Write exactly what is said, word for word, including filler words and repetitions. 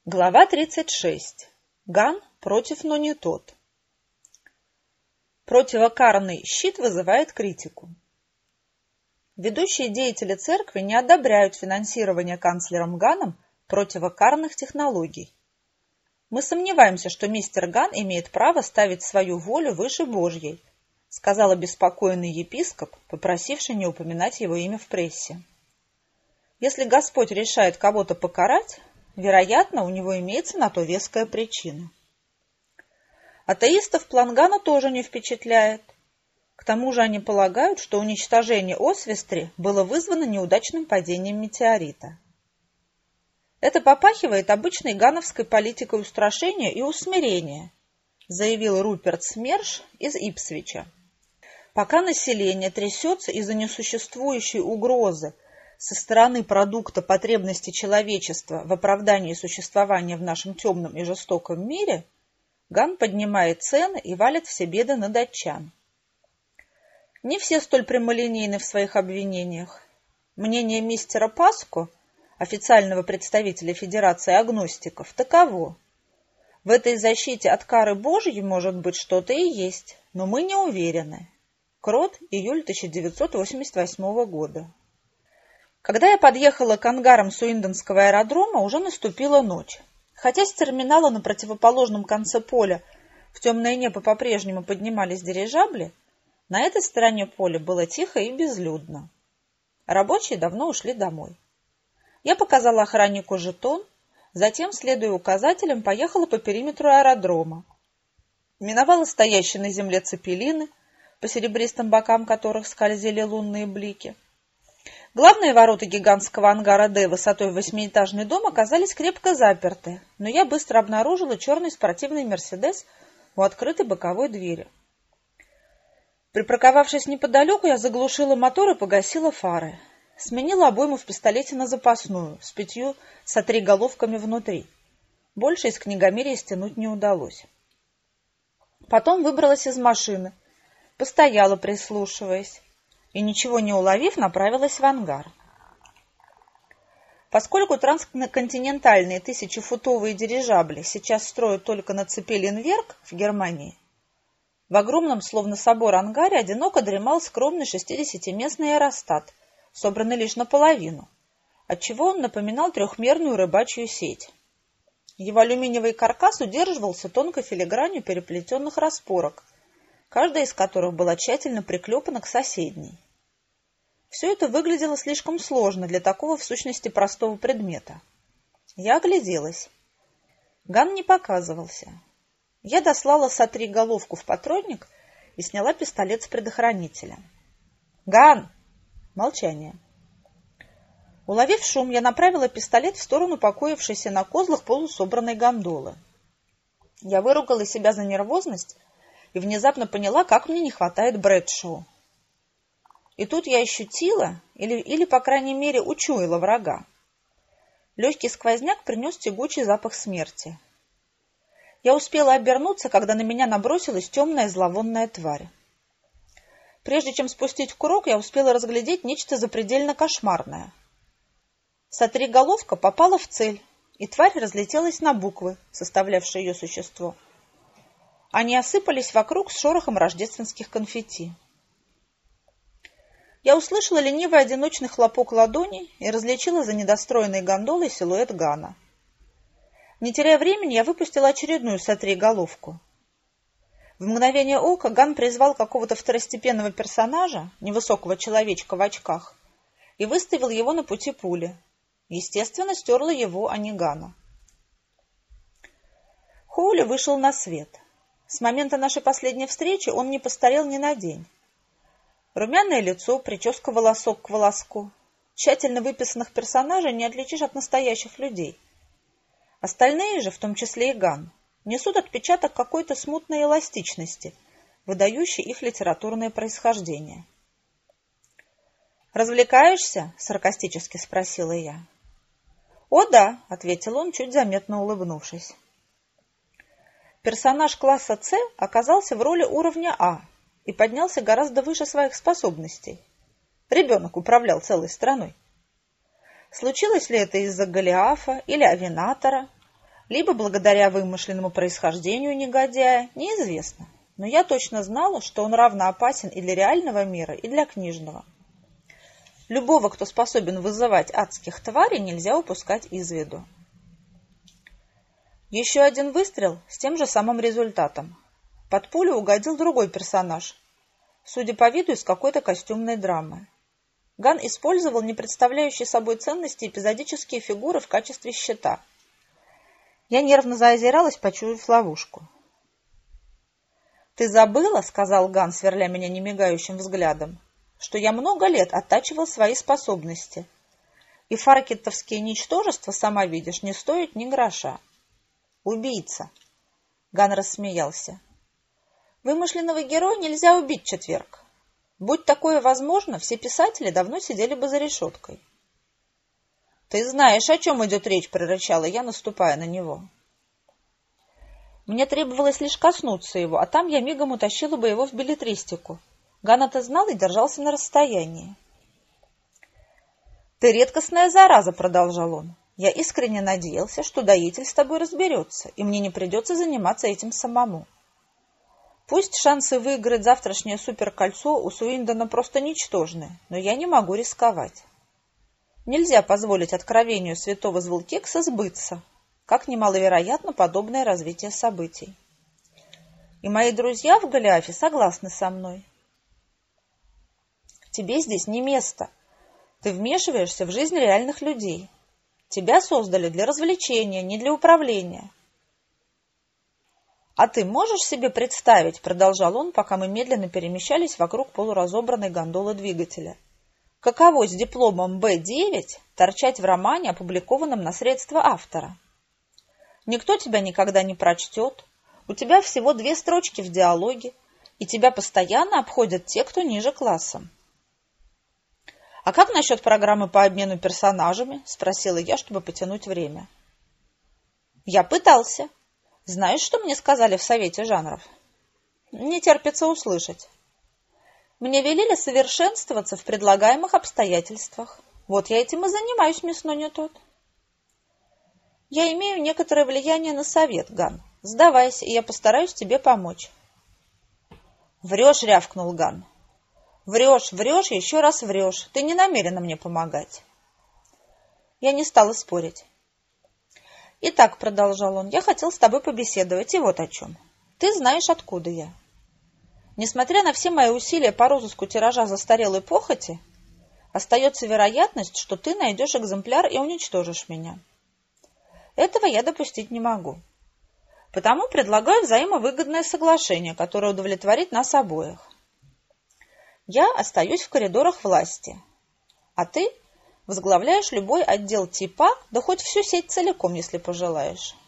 Глава тридцать шесть. Ган против, но не тот. Противокарный щит вызывает критику. Ведущие деятели церкви не одобряют финансирование канцлером Ганом противокарных технологий. Мы сомневаемся, что мистер Ган имеет право ставить свою волю выше Божьей, сказал обеспокоенный епископ, попросивший не упоминать его имя в прессе. Если Господь решает кого-то покарать, вероятно, у него имеется на то веская причина. Атеистов план Гана тоже не впечатляет. К тому же они полагают, что уничтожение Освестри было вызвано неудачным падением метеорита. Это попахивает обычной гановской политикой устрашения и усмирения, заявил Руперт Смерш из Ипсвича. Пока население трясется из-за несуществующей угрозы со стороны продукта потребностей человечества в оправдании существования в нашем темном и жестоком мире, Ган поднимает цены и валит все беды на датчан. Не все столь прямолинейны в своих обвинениях. Мнение мистера Паско, официального представителя Федерации агностиков, таково. В этой защите от кары Божьей, может быть, что-то и есть, но мы не уверены. Крот, июль тысяча девятьсот восемьдесят восьмого года. Когда я подъехала к ангарам Суиндонского аэродрома, уже наступила ночь. Хотя с терминала на противоположном конце поля в темное небо по-прежнему поднимались дирижабли, на этой стороне поля было тихо и безлюдно. Рабочие давно ушли домой. Я показала охраннику жетон, затем, следуя указателям, поехала по периметру аэродрома. Миновала стоящие на земле цепелины, по серебристым бокам которых скользили лунные блики. Главные ворота гигантского ангара «Д» высотой в восьмиэтажный дом оказались крепко заперты, но я быстро обнаружила черный спортивный «Мерседес» у открытой боковой двери. Припарковавшись неподалеку, я заглушила мотор и погасила фары. Сменила обойму в пистолете на запасную, с пятью сотриголовками внутри. Больше из книгомерия стянуть не удалось. Потом выбралась из машины, постояла, прислушиваясь, и, ничего не уловив, направилась в ангар. Поскольку трансконтинентальные тысячефутовые дирижабли сейчас строят только на Цепелинверг в Германии, в огромном, словно собор, ангаре одиноко дремал скромный шестидесятиместный аэростат, собранный лишь наполовину, отчего он напоминал трехмерную рыбачью сеть. Его алюминиевый каркас удерживался тонкой филигранью переплетенных распорок, каждая из которых была тщательно приклепана к соседней. Все это выглядело слишком сложно для такого в сущности простого предмета. Я огляделась. Ган не показывался. Я дослала сотри головку в патронник и сняла пистолет с предохранителя. «Ган!» Молчание. Уловив шум, я направила пистолет в сторону покоившейся на козлах полусобранной гондолы. Я выругала себя за нервозность и внезапно поняла, как мне не хватает Брэдшоу. И тут я ощутила, или, или по крайней мере, учуяла врага. Легкий сквозняк принес тягучий запах смерти. Я успела обернуться, когда на меня набросилась темная зловонная тварь. Прежде чем спустить курок, я успела разглядеть нечто запредельно кошмарное. Сотриголовка попала в цель, и тварь разлетелась на буквы, составлявшие ее существо. Они осыпались вокруг с шорохом рождественских конфетти. Я услышала ленивый одиночный хлопок ладони и различила за недостроенной гондолой силуэт Гана. Не теряя времени, я выпустила очередную сотриголовку. В мгновение ока Ган призвал какого-то второстепенного персонажа, невысокого человечка в очках, и выставил его на пути пули. Естественно, стерла его, а не Гана. Хоули вышел на свет. С момента нашей последней встречи он не постарел ни на день. Румяное лицо, прическа волосок к волоску. Тщательно выписанных персонажей не отличишь от настоящих людей. Остальные же, в том числе и Ган, несут отпечаток какой-то смутной эластичности, выдающей их литературное происхождение. «Развлекаешься?» — саркастически спросила я. «О да», — ответил он, чуть заметно улыбнувшись. Персонаж класса С оказался в роли уровня А и поднялся гораздо выше своих способностей. Ребенок управлял целой страной. Случилось ли это из-за Голиафа или Авинатора? либо благодаря вымышленному происхождению негодяя, неизвестно. Но я точно знала, что он равно опасен и для реального мира, и для книжного. Любого, кто способен вызывать адских тварей, нельзя упускать из виду. Еще один выстрел с тем же самым результатом. Под пулю угодил другой персонаж, судя по виду, из какой-то костюмной драмы. Ган использовал не представляющие собой ценности эпизодические фигуры в качестве щита. Я нервно заозиралась, почуяв ловушку. «Ты забыла, — сказал Ган, сверля меня немигающим взглядом, — что я много лет оттачивал свои способности, и фаркеттовские ничтожества, сама видишь, не стоят ни гроша. Убийца!» Ган рассмеялся. «Вымышленного героя нельзя убить, Четверг. Будь такое возможно, все писатели давно сидели бы за решеткой». «Ты знаешь, о чем идет речь, — прорычала я, наступая на него. Мне требовалось лишь коснуться его, а там я мигом утащила бы его в беллетристику. Ган это знал и держался на расстоянии. «Ты редкостная зараза, — продолжал он. Я искренне надеялся, что доитель с тобой разберется, и мне не придется заниматься этим самому. Пусть шансы выиграть завтрашнее суперкольцо у Суиндона просто ничтожны, но я не могу рисковать. Нельзя позволить откровению святого Звулкекса сбыться, как немаловероятно подобное развитие событий. И мои друзья в Голиафе согласны со мной. Тебе здесь не место. Ты вмешиваешься в жизнь реальных людей. Тебя создали для развлечения, не для управления. А ты можешь себе представить, — продолжал он, пока мы медленно перемещались вокруг полуразобранной гондолы двигателя, — каково с дипломом Бэ девять торчать в романе, опубликованном на средства автора? Никто тебя никогда не прочтет, у тебя всего две строчки в диалоге, и тебя постоянно обходят те, кто ниже классом. «А как насчет программы по обмену персонажами?» — спросила я, чтобы потянуть время. «Я пытался. Знаешь, что мне сказали в Совете жанров?» «Не терпится услышать. Мне велели совершенствоваться в предлагаемых обстоятельствах. Вот я этим и занимаюсь, мясной не тот. Я имею некоторое влияние на совет, Ган. Сдавайся, и я постараюсь тебе помочь». «Врешь», — рявкнул Ган. «Врешь, врешь и еще раз врешь. Ты не намерена мне помогать». Я не стала спорить. «Итак, — продолжал он, — я хотел с тобой побеседовать, и вот о чем. Ты знаешь, откуда я. Несмотря на все мои усилия по розыску тиража застарелой похоти, остается вероятность, что ты найдешь экземпляр и уничтожишь меня. Этого я допустить не могу. Потому предлагаю взаимовыгодное соглашение, которое удовлетворит нас обоих. Я остаюсь в коридорах власти, а ты возглавляешь любой отдел типа, да хоть всю сеть целиком, если пожелаешь.